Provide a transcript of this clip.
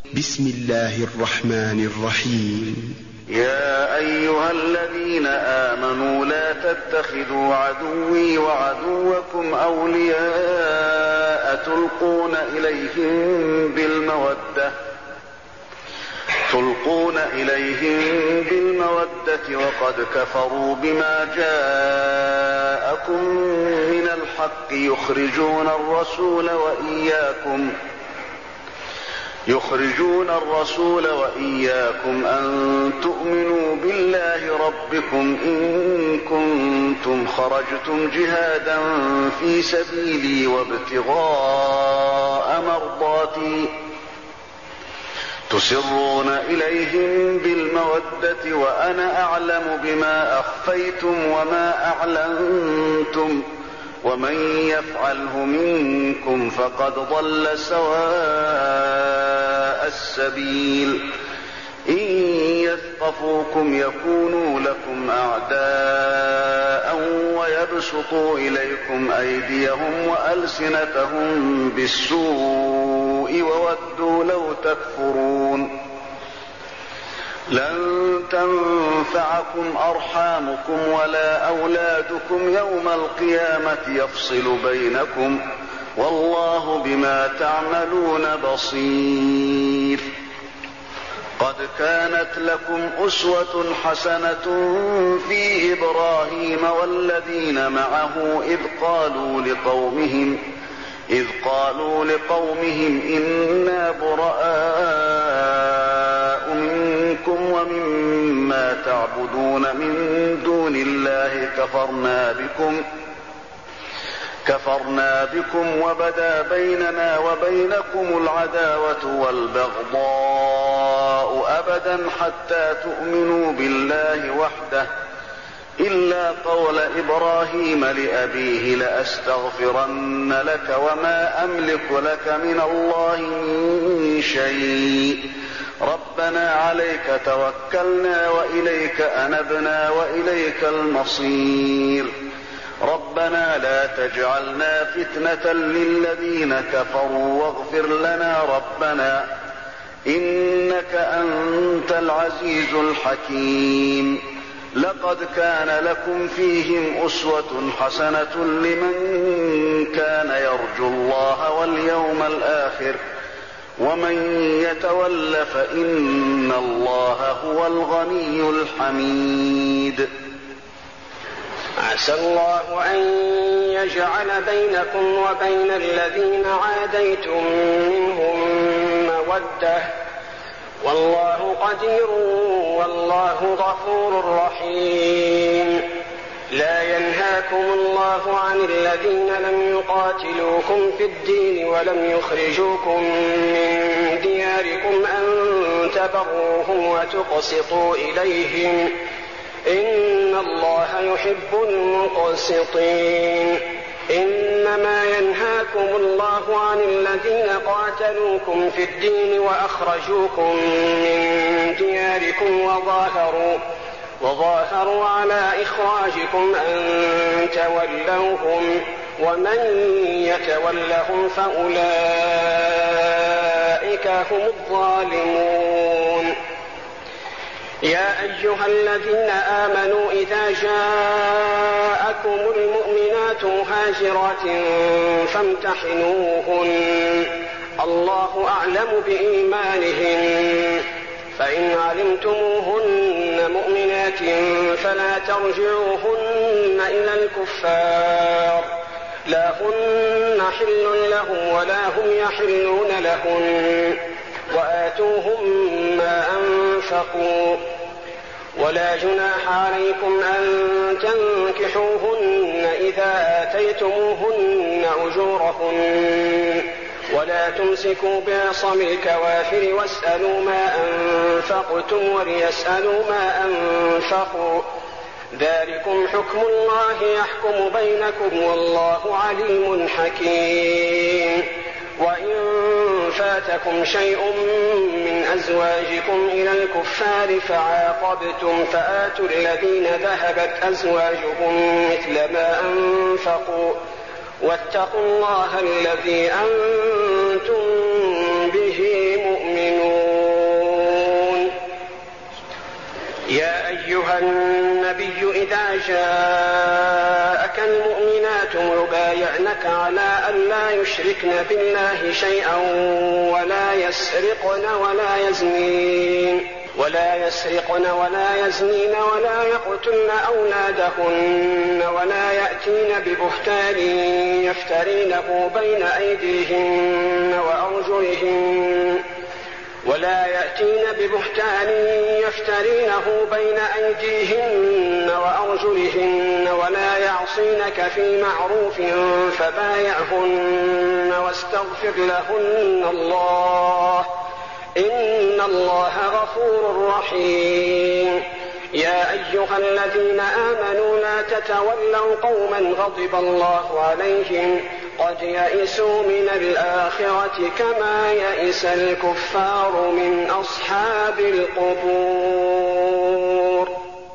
بسم الله الرحمن الرحيم. يا أيها الذين آمنوا لا تتخذوا عدوي وعدوكم أولياء تلقون إليهم بالمودة وقد كفروا بما جاءكم من الحق يخرجون الرسول وإياكم أن تؤمنوا بالله ربكم إن كنتم خرجتم جهادا في سبيلي وابتغاء مرضاتي تسرون إليهم بالمودة وأنا أعلم بما أخفيتم وما أعلنتم ومن يفعله منكم فقد ضل سواء السبيل إن يثقفوكم يكونوا لكم أعداء ويبسطوا إليكم أيديهم وألسنتهم بالسوء وودوا لو تكفرون لن تنفعكم أرحامكم ولا أولادكم يوم القيامة يفصل بينكم والله بما تعملون بصير. قد كانت لكم أسوة حسنة في إبراهيم والذين معه إذ قالوا لقومهم إنا براء منكم ومما تعبدون من دون الله كفرنا بكم وبدا بيننا وبينكم العداوة والبغضاء أبدا حتى تؤمنوا بالله وحده إلا قول إبراهيم لأبيه لأستغفرن لك وما أملك لك من الله من شيء ربنا عليك توكلنا وإليك أنبنا وإليك المصير ربنا لا تجعلنا فتنة للذين كفروا واغفر لنا ربنا إنك أنت العزيز الحكيم. لقد كان لكم فيهم أسوة حسنة لمن كان يرجو الله واليوم الآخر ومن يتول فإن الله هو الغني الحميد. عسى الله أن يجعل بينكم وبين الذين عاديتم منهم مودة والله قدير والله غفور رحيم. لا ينهاكم الله عن الذين لم يقاتلوكم في الدين ولم يخرجوكم من دياركم أن تبروهم وتقسطوا إليهم إن الله يحب المقسطين. إنما ينهاكم الله عن الذين قاتلوكم في الدين وأخرجوكم من دياركم وظاهروا على إخراجكم أن تولوهم ومن يتولهم فأولئك هم الظالمون. يا أيها الذين آمنوا إذا جاءكم المؤمنات مهاجرات فامتحنوهن الله أعلم بإيمانهن فإن علمتموهن مؤمنات فلا ترجعوهن إلى الكفار لا هن حل لهم ولا هم يحلون لهن وآتوهم ما أنفقوا ولا جناح عليكم أن تنكحوهن إذا آتيتموهن أجورهن ولا تمسكوا بعصم الكوافر واسألوا ما أنفقتم وليسألوا ما أنفقوا ذلكم حكم الله يحكم بينكم والله عليم حكيم. وإن فاتكم شيء من أزواجكم إلى الكفار فعاقبتم فآتوا الذين ذهبت أزواجهم مثل ما أنفقوا واتقوا الله الذي أنتم به مؤمنون. أيها النبي إذا جاءك المؤمنات يبايعنك على أن لا يشركن بالله شيئا ولا يسرقن ولا يزنين ولا يقتلن أولادهن ولا يأتين ببهتان يفترينه بين أيديهن وأرجلهن ولا يعصينك في معروف فبايعهن واستغفر لهن الله إن الله غفور رحيم. يا أيها الذين آمنوا لا تتولوا قوما غضب الله عليهم قد يئسوا من الآخرة كما يئس الكفار من أصحاب القبور.